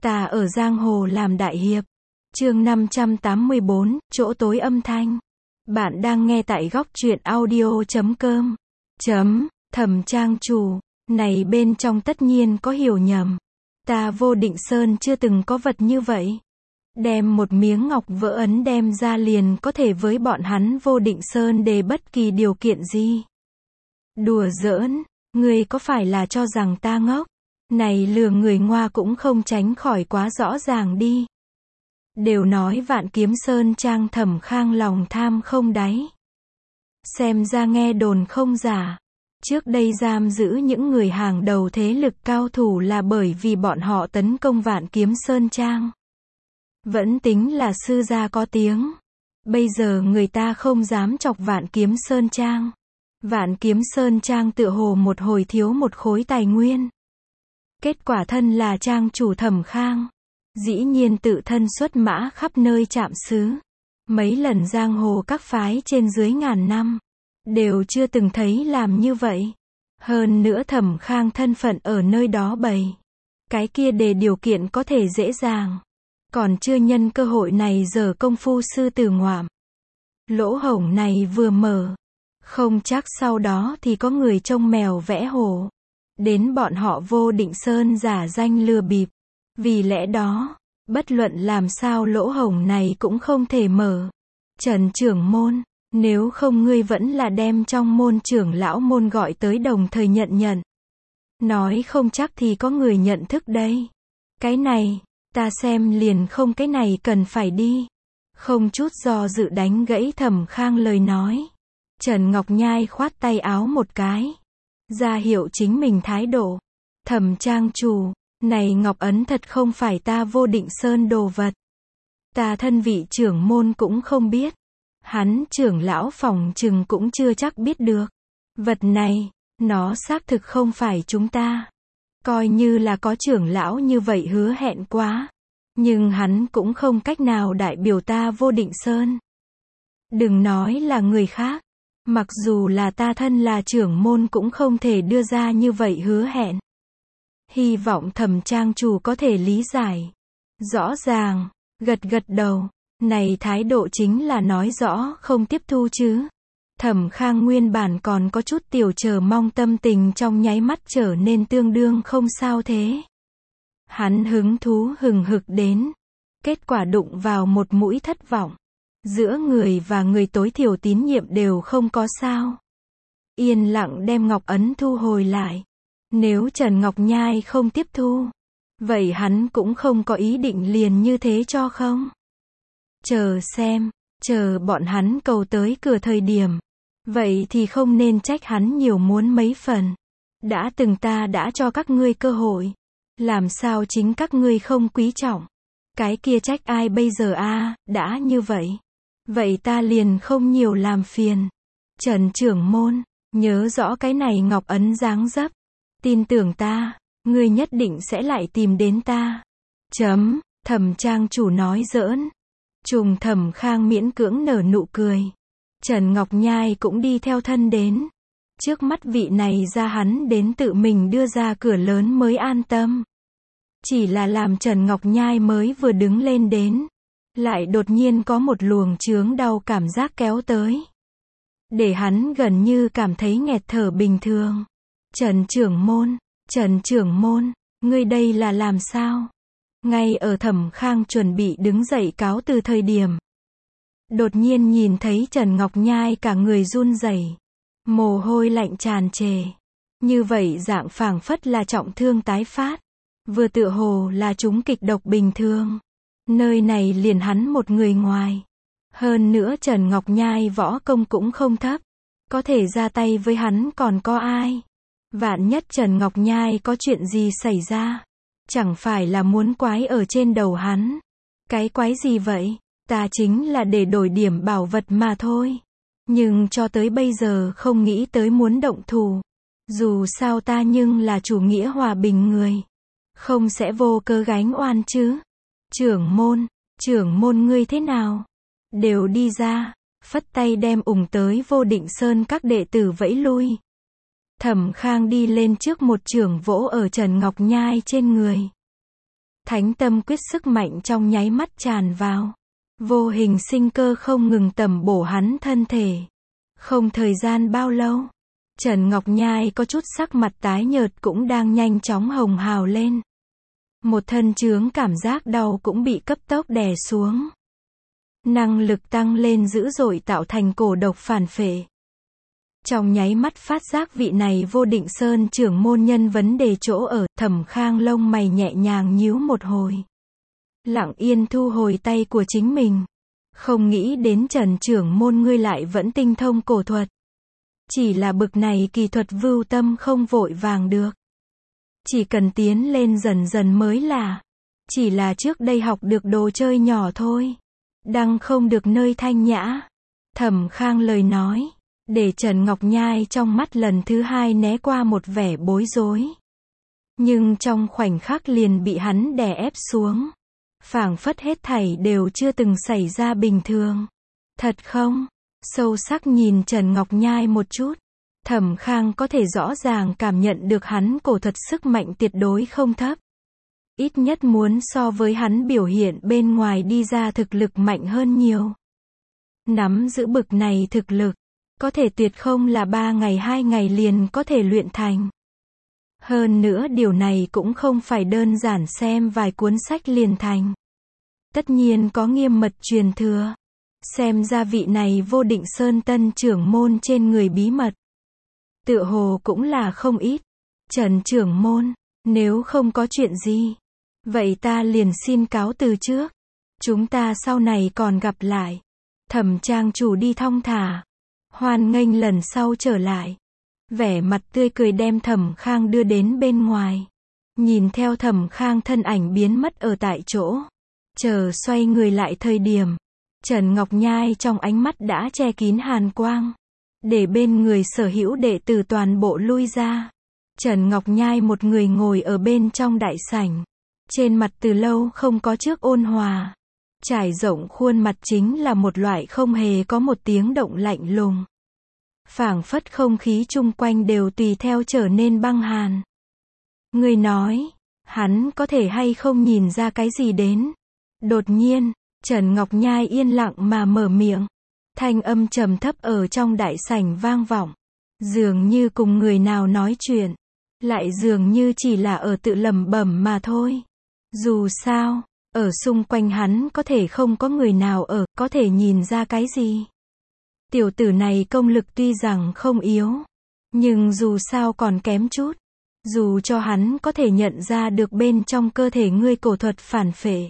Ta ở giang hồ làm đại hiệp. Chương 584, chỗ tối âm thanh. Bạn đang nghe tại góc truyện audio.com. Thẩm trang chủ, này bên trong tất nhiên có hiểu nhầm. Ta Vô Định Sơn chưa từng có vật như vậy. Đem một miếng ngọc vỡ ấn đem ra liền có thể với bọn hắn Vô Định Sơn đề bất kỳ điều kiện gì. Đùa giỡn, ngươi có phải là cho rằng ta ngốc? Này lừa người ngoa cũng không tránh khỏi quá rõ ràng đi. Đều nói Vạn Kiếm Sơn trang Thẩm Khang lòng tham không đáy. Xem ra nghe đồn không giả. Trước đây giam giữ những người hàng đầu thế lực cao thủ là bởi vì bọn họ tấn công Vạn Kiếm Sơn trang. Vẫn tính là sư gia có tiếng. Bây giờ người ta không dám chọc Vạn Kiếm Sơn trang. Vạn Kiếm Sơn trang tựa hồ một hồi thiếu một khối tài nguyên. Kết quả thân là trang chủ Thẩm Khang. Dĩ nhiên tự thân xuất mã khắp nơi chạm xứ. Mấy lần giang hồ các phái trên dưới ngàn năm. Đều chưa từng thấy làm như vậy. Hơn nữa Thẩm Khang thân phận ở nơi đó bày. Cái kia để điều kiện có thể dễ dàng. Còn chưa nhân cơ hội này giờ công phu sư tử ngoạm. Lỗ hổng này vừa mở. Không chắc sau đó thì có người trông mèo vẽ hổ. Đến bọn họ Vô Định Sơn giả danh lừa bịp. Vì lẽ đó, bất luận làm sao lỗ hổng này cũng không thể mở. Trần trưởng môn, nếu không ngươi vẫn là đem trong môn trưởng lão môn gọi tới đồng thời nhận. Nói không chắc thì có người nhận thức đây. Cái này, ta xem liền không cái này cần phải đi. Không chút do dự đánh gãy Thẩm Khang lời nói. Trần Ngọc Nhai khoát tay áo một cái. Ra hiệu chính mình thái độ. Thẩm trang chủ, này ngọc ấn thật không phải ta Vô Định Sơn đồ vật. Ta thân vị trưởng môn cũng không biết. Hắn trưởng lão phòng chừng cũng chưa chắc biết được. Vật này, nó xác thực không phải chúng ta. Coi như là có trưởng lão như vậy hứa hẹn quá. Nhưng hắn cũng không cách nào đại biểu ta Vô Định Sơn. Đừng nói là người khác. Mặc dù là ta thân là trưởng môn cũng không thể đưa ra như vậy hứa hẹn. Hy vọng Thẩm trang chủ có thể lý giải. Rõ ràng, gật đầu. Này thái độ chính là nói rõ không tiếp thu chứ. Thẩm Khang nguyên bản còn có chút tiểu chờ mong tâm tình trong nháy mắt trở nên tương đương không sao thế. Hắn hứng thú hừng hực đến. Kết quả đụng vào một mũi thất vọng. Giữa người và người tối thiểu tín nhiệm đều không có sao. Yên lặng đem ngọc ấn thu hồi lại. Nếu Trần Ngọc Nhai không tiếp thu, vậy hắn cũng không có ý định liền như thế cho không. Chờ xem, chờ bọn hắn cầu tới cửa thời điểm. Vậy thì không nên trách hắn nhiều muốn mấy phần. Đã từng ta đã cho các ngươi cơ hội. Làm sao chính các ngươi không quý trọng. Cái kia trách ai bây giờ a? Đã như vậy. Vậy ta liền không nhiều làm phiền. Trần trưởng môn, nhớ rõ cái này ngọc ấn dáng dấp. Tin tưởng ta, ngươi nhất định sẽ lại tìm đến ta. Thẩm trang chủ nói giỡn. Trùng Thẩm Khang miễn cưỡng nở nụ cười. Trần Ngọc Nhai cũng đi theo thân đến. Trước mắt vị này ra hắn đến tự mình đưa ra cửa lớn mới an tâm. Chỉ là làm Trần Ngọc Nhai mới vừa đứng lên đến. Lại đột nhiên có một luồng chướng đau cảm giác kéo tới. Để hắn gần như cảm thấy nghẹt thở bình thường. Trần trưởng môn, ngươi đây là làm sao? Ngay ở Thẩm Khang chuẩn bị đứng dậy cáo từ thời điểm. Đột nhiên nhìn thấy Trần Ngọc Nhai cả người run rẩy, mồ hôi lạnh tràn trề. Như vậy dạng phảng phất là trọng thương tái phát. Vừa tựa hồ là trúng kịch độc bình thường. Nơi này liền hắn một người ngoài. Hơn nữa Trần Ngọc Nhai võ công cũng không thấp. Có thể ra tay với hắn còn có ai? Vạn nhất Trần Ngọc Nhai có chuyện gì xảy ra. Chẳng phải là muốn quái ở trên đầu hắn. Cái quái gì vậy? Ta chính là để đổi điểm bảo vật mà thôi. Nhưng cho tới bây giờ không nghĩ tới muốn động thủ. Dù sao ta nhưng là chủ nghĩa hòa bình người. Không sẽ vô cớ gánh oan chứ. Trưởng môn ngươi thế nào? Đều đi ra. Phất tay đem ủng tới Vô Định Sơn các đệ tử vẫy lui. Thẩm Khang đi lên trước một chưởng vỗ ở Trần Ngọc Nhai trên người. Thánh tâm quyết sức mạnh trong nháy mắt tràn vào. Vô hình sinh cơ không ngừng tẩm bổ hắn thân thể. Không thời gian bao lâu, Trần Ngọc Nhai có chút sắc mặt tái nhợt cũng đang nhanh chóng hồng hào lên. Một thân chướng cảm giác đau cũng bị cấp tốc đè xuống. Năng lực tăng lên dữ dội tạo thành cổ độc phản phệ. Trong nháy mắt phát giác vị này Vô Định Sơn trưởng môn nhân vấn đề chỗ ở, Thẩm Khang lông mày nhẹ nhàng nhíu một hồi. Lặng yên thu hồi tay của chính mình. Không nghĩ đến Trần trưởng môn ngươi lại vẫn tinh thông cổ thuật. Chỉ là bực này kỳ thuật vưu tâm không vội vàng được. Chỉ cần tiến lên dần dần mới là. Chỉ là trước đây học được đồ chơi nhỏ thôi. Đang không được nơi thanh nhã. Thẩm Khang lời nói. Để Trần Ngọc Nhai trong mắt lần thứ hai né qua một vẻ bối rối. Nhưng trong khoảnh khắc liền bị hắn đè ép xuống. Phảng phất hết thảy đều chưa từng xảy ra bình thường. Thật không? Sâu sắc nhìn Trần Ngọc Nhai một chút. Thẩm Khang có thể rõ ràng cảm nhận được hắn cổ thuật sức mạnh tuyệt đối không thấp. Ít nhất muốn so với hắn biểu hiện bên ngoài đi ra thực lực mạnh hơn nhiều. Nắm giữ bực này thực lực. Có thể tuyệt không là 3 ngày 2 ngày liền có thể luyện thành. Hơn nữa điều này cũng không phải đơn giản xem vài cuốn sách liền thành. Tất nhiên có nghiêm mật truyền thừa. Xem ra vị này Vô Định Sơn tân trưởng môn trên người bí mật. Tựa hồ cũng là không ít. Trần trưởng môn, nếu không có chuyện gì, vậy ta liền xin cáo từ trước. Chúng ta sau này còn gặp lại. Thẩm trang chủ đi thong thả. Hoan nghênh lần sau trở lại. Vẻ mặt tươi cười đem Thẩm Khang đưa đến bên ngoài. Nhìn theo Thẩm Khang thân ảnh biến mất ở tại chỗ. Chờ xoay người lại thời điểm. Trần Ngọc Nhai trong ánh mắt đã che kín hàn quang. Để bên người sở hữu đệ tử toàn bộ lui ra. Trần Ngọc Nhai một người ngồi ở bên trong đại sảnh. Trên mặt từ lâu không có trước ôn hòa. Trải rộng khuôn mặt chính là một loại không hề có một tiếng động lạnh lùng. Phảng phất không khí chung quanh đều tùy theo trở nên băng hàn. Người nói, hắn có thể hay không nhìn ra cái gì đến. Đột nhiên, Trần Ngọc Nhai yên lặng mà mở miệng. Thanh âm trầm thấp ở trong đại sảnh vang vọng. Dường như cùng người nào nói chuyện. Lại dường như chỉ là ở tự lẩm bẩm mà thôi. Dù sao, ở xung quanh hắn có thể không có người nào ở, có thể nhìn ra cái gì. Tiểu tử này công lực tuy rằng không yếu. Nhưng dù sao còn kém chút. Dù cho hắn có thể nhận ra được bên trong cơ thể ngươi cổ thuật phản phệ.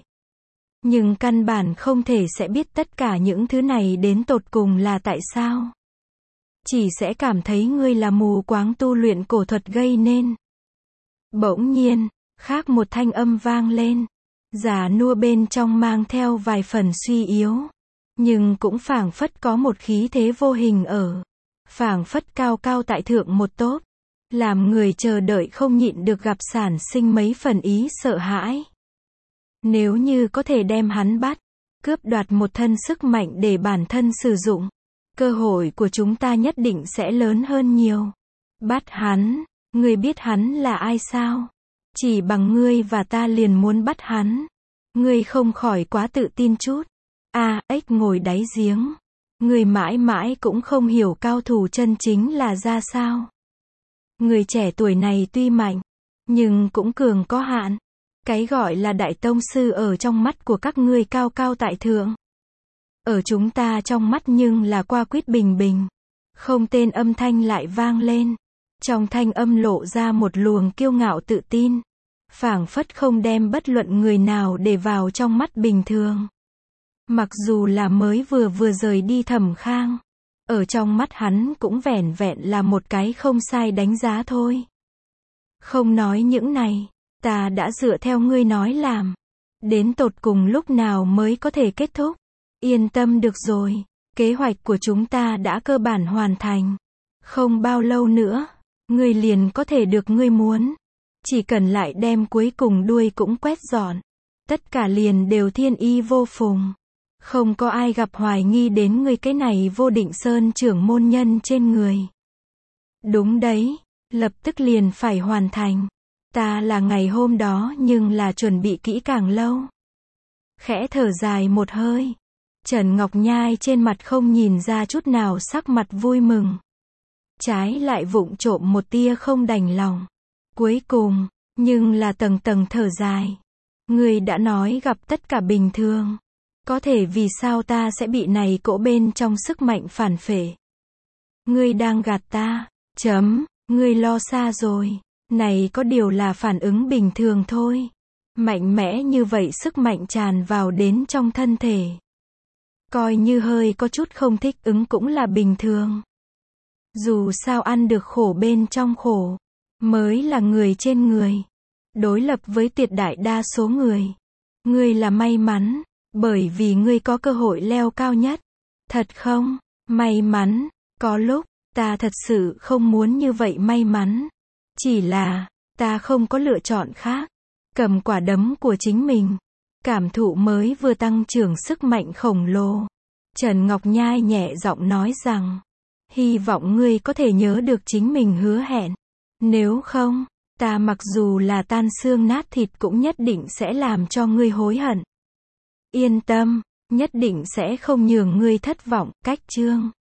Nhưng căn bản không thể sẽ biết tất cả những thứ này đến tột cùng là tại sao. Chỉ sẽ cảm thấy ngươi là mù quáng tu luyện cổ thuật gây nên. Bỗng nhiên, khác một thanh âm vang lên. Già nua bên trong mang theo vài phần suy yếu. Nhưng cũng phảng phất có một khí thế vô hình ở. Phảng phất cao cao tại thượng một tốp. Làm người chờ đợi không nhịn được gặp sản sinh mấy phần ý sợ hãi. Nếu như có thể đem hắn bắt, cướp đoạt một thân sức mạnh để bản thân sử dụng, cơ hội của chúng ta nhất định sẽ lớn hơn nhiều. Bắt hắn, ngươi biết hắn là ai sao? Chỉ bằng ngươi và ta liền muốn bắt hắn. Ngươi không khỏi quá tự tin chút. Ếch ngồi đáy giếng. Ngươi mãi mãi cũng không hiểu cao thủ chân chính là ra sao. Người trẻ tuổi này tuy mạnh, nhưng cũng cường có hạn. Cái gọi là đại tông sư ở trong mắt của các ngươi cao cao tại thượng. Ở chúng ta trong mắt nhưng là qua quýt bình bình. Không tên âm thanh lại vang lên. Trong thanh âm lộ ra một luồng kiêu ngạo tự tin. Phảng phất không đem bất luận người nào để vào trong mắt bình thường. Mặc dù là mới vừa rời đi Thẩm Khang. Ở trong mắt hắn cũng vẻn vẹn là một cái không sai đánh giá thôi. Không nói những này. Ta đã dựa theo ngươi nói làm. Đến tột cùng lúc nào mới có thể kết thúc. Yên tâm được rồi. Kế hoạch của chúng ta đã cơ bản hoàn thành. Không bao lâu nữa. Ngươi liền có thể được ngươi muốn. Chỉ cần lại đem cuối cùng đuôi cũng quét dọn. Tất cả liền đều thiên y vô phùng. Không có ai gặp hoài nghi đến ngươi cái này Vô Định Sơn trưởng môn nhân trên người. Đúng đấy. Lập tức liền phải hoàn thành. Ta là ngày hôm đó nhưng là chuẩn bị kỹ càng lâu. Khẽ thở dài một hơi. Trần Ngọc Nhai trên mặt không nhìn ra chút nào sắc mặt vui mừng. Trái lại vụng trộm một tia không đành lòng. Cuối cùng, nhưng là tầng tầng thở dài. Ngươi đã nói gặp tất cả bình thường. Có thể vì sao ta sẽ bị này cỗ bên trong sức mạnh phản phệ? Ngươi đang gạt ta. Ngươi lo xa rồi. Này có điều là phản ứng bình thường thôi. Mạnh mẽ như vậy sức mạnh tràn vào đến trong thân thể. Coi như hơi có chút không thích ứng cũng là bình thường. Dù sao ăn được khổ bên trong khổ, mới là người trên người. Đối lập với tuyệt đại đa số người. Ngươi là may mắn, bởi vì ngươi có cơ hội leo cao nhất. Thật không? May mắn, có lúc, ta thật sự không muốn như vậy may mắn. Chỉ là, ta không có lựa chọn khác. Cầm quả đấm của chính mình. Cảm thụ mới vừa tăng trưởng sức mạnh khổng lồ. Trần Ngọc Nhai nhẹ giọng nói rằng, hy vọng ngươi có thể nhớ được chính mình hứa hẹn. Nếu không, ta mặc dù là tan xương nát thịt cũng nhất định sẽ làm cho ngươi hối hận. Yên tâm, nhất định sẽ không nhường ngươi thất vọng. Cách chương